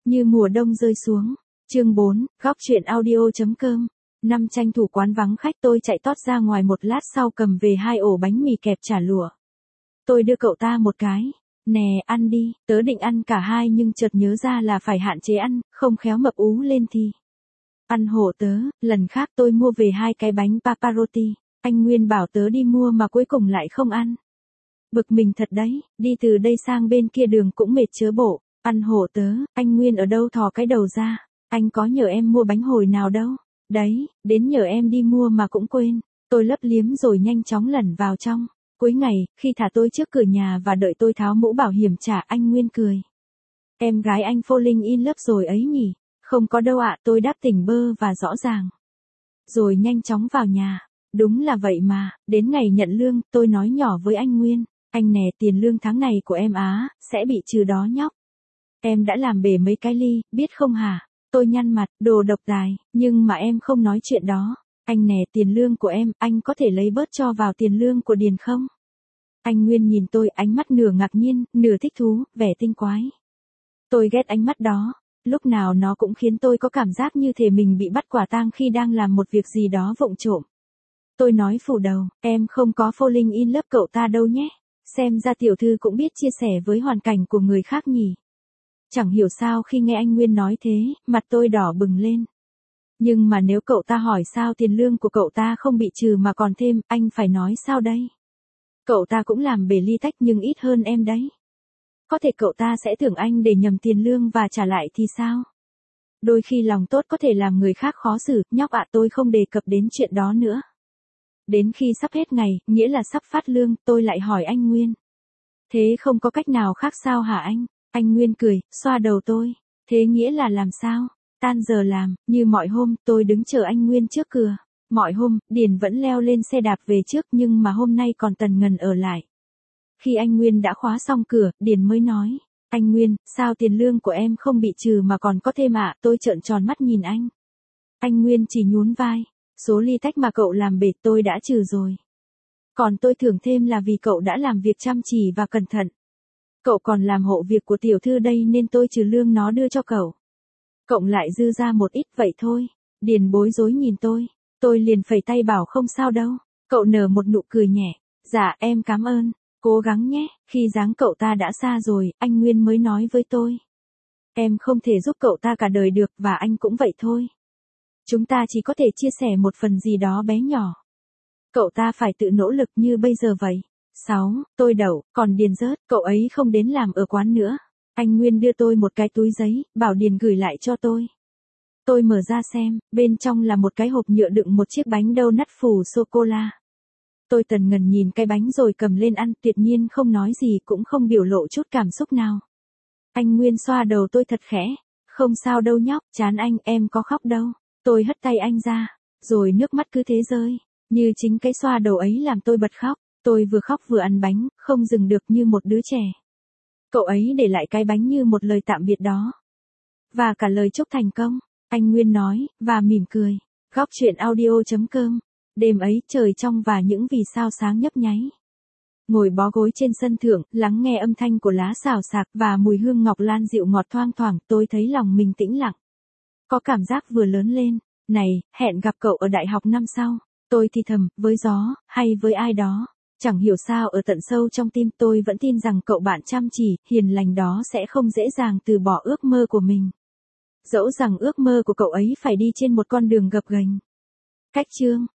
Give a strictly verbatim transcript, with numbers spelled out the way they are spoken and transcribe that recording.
Như mùa đông rơi xuống. Chương bốn, góc truyện audio.com. Năm tranh thủ quán vắng khách tôi chạy tót ra ngoài một lát sau cầm về hai ổ bánh mì kẹp chả lụa. Tôi đưa cậu ta một cái. Nè, ăn đi, tớ định ăn cả hai nhưng chợt nhớ ra là phải hạn chế ăn, không khéo mập ú lên thì. Ăn hộ tớ, lần khác tôi mua về hai cái bánh paparotti, anh Nguyên bảo tớ đi mua mà cuối cùng lại không ăn. Bực mình thật đấy, đi từ đây sang bên kia đường cũng mệt chớ bộ, ăn hộ tớ, anh Nguyên ở đâu thò cái đầu ra, anh có nhờ em mua bánh hồi nào đâu, đấy, đến nhờ em đi mua mà cũng quên, tôi lấp liếm rồi nhanh chóng lẩn vào trong. Cuối ngày, khi thả tôi trước cửa nhà và đợi tôi tháo mũ bảo hiểm trả, anh Nguyên cười. Em gái anh falling in love rồi ấy nhỉ? Không có đâu ạ, tôi đáp tỉnh bơ và rõ ràng. Rồi nhanh chóng vào nhà. Đúng là vậy mà, đến ngày nhận lương, tôi nói nhỏ với anh Nguyên. Anh nè, tiền lương tháng này của em á, sẽ bị trừ đó nhóc. Em đã làm bể mấy cái ly, biết không hả? Tôi nhăn mặt, đồ độc tài, nhưng mà em không nói chuyện đó. Anh nè, tiền lương của em, anh có thể lấy bớt cho vào tiền lương của Điền không? Anh Nguyên nhìn tôi, ánh mắt nửa ngạc nhiên, nửa thích thú, vẻ tinh quái. Tôi ghét ánh mắt đó, lúc nào nó cũng khiến tôi có cảm giác như thể mình bị bắt quả tang khi đang làm một việc gì đó vụng trộm. Tôi nói phủ đầu, em không có falling in love cậu ta đâu nhé, xem ra tiểu thư cũng biết chia sẻ với hoàn cảnh của người khác nhỉ. Chẳng hiểu sao khi nghe anh Nguyên nói thế, mặt tôi đỏ bừng lên. Nhưng mà nếu cậu ta hỏi sao tiền lương của cậu ta không bị trừ mà còn thêm, anh phải nói sao đây? Cậu ta cũng làm bể ly tách nhưng ít hơn em đấy. Có thể cậu ta sẽ tưởng anh để nhầm tiền lương và trả lại thì sao? Đôi khi lòng tốt có thể làm người khác khó xử, nhóc ạ, tôi không đề cập đến chuyện đó nữa. Đến khi sắp hết ngày, nghĩa là sắp phát lương, tôi lại hỏi anh Nguyên. Thế không có cách nào khác sao hả anh? Anh Nguyên cười, xoa đầu tôi. Thế nghĩa là làm sao? Tan giờ làm, như mọi hôm, tôi đứng chờ anh Nguyên trước cửa. Mọi hôm, Điền vẫn leo lên xe đạp về trước nhưng mà hôm nay còn Tần Ngần ở lại. Khi anh Nguyên đã khóa xong cửa, Điền mới nói. Anh Nguyên, sao tiền lương của em không bị trừ mà còn có thêm ạ? Tôi trợn tròn mắt nhìn anh. Anh Nguyên chỉ nhún vai. Số ly tách mà cậu làm bể tôi đã trừ rồi. Còn tôi thưởng thêm là vì cậu đã làm việc chăm chỉ và cẩn thận. Cậu còn làm hộ việc của tiểu thư đây nên tôi trừ lương nó đưa cho cậu. Cộng lại dư ra một ít vậy thôi. Điền bối rối nhìn tôi. Tôi liền phẩy tay bảo không sao đâu. Cậu nở một nụ cười nhẹ. Dạ em cảm ơn. Cố gắng nhé. Khi dáng cậu ta đã xa rồi, anh Nguyên mới nói với tôi. Em không thể giúp cậu ta cả đời được và anh cũng vậy thôi. Chúng ta chỉ có thể chia sẻ một phần gì đó bé nhỏ. Cậu ta phải tự nỗ lực như bây giờ vậy. sáu. Tôi đậu, còn Điền rớt, cậu ấy không đến làm ở quán nữa. Anh Nguyên đưa tôi một cái túi giấy, bảo Điền gửi lại cho tôi. Tôi mở ra xem, bên trong là một cái hộp nhựa đựng một chiếc bánh donut phủ sô-cô-la. Tôi Tần Ngần nhìn cái bánh rồi cầm lên ăn, tuyệt nhiên không nói gì cũng không biểu lộ chút cảm xúc nào. Anh Nguyên xoa đầu tôi thật khẽ. Không sao đâu nhóc, chán anh, em có khóc đâu. Tôi hất tay anh ra, rồi nước mắt cứ thế rơi. Như chính cái xoa đầu ấy làm tôi bật khóc. Tôi vừa khóc vừa ăn bánh, không dừng được như một đứa trẻ. Cậu ấy để lại cái bánh như một lời tạm biệt đó. Và cả lời chúc thành công. Anh Nguyên nói, và mỉm cười. Góc truyện audio.com. Đêm ấy trời trong và những vì sao sáng nhấp nháy. Ngồi bó gối trên sân thượng, lắng nghe âm thanh của lá xào xạc và mùi hương ngọc lan dịu ngọt thoang thoảng, tôi thấy lòng mình tĩnh lặng. Có cảm giác vừa lớn lên. Này, hẹn gặp cậu ở đại học năm sau. Tôi thì thầm, với gió, hay với ai đó. Chẳng hiểu sao ở tận sâu trong tim tôi vẫn tin rằng cậu bạn chăm chỉ, hiền lành đó sẽ không dễ dàng từ bỏ ước mơ của mình. Dẫu rằng ước mơ của cậu ấy phải đi trên một con đường gập ghềnh. Cách chương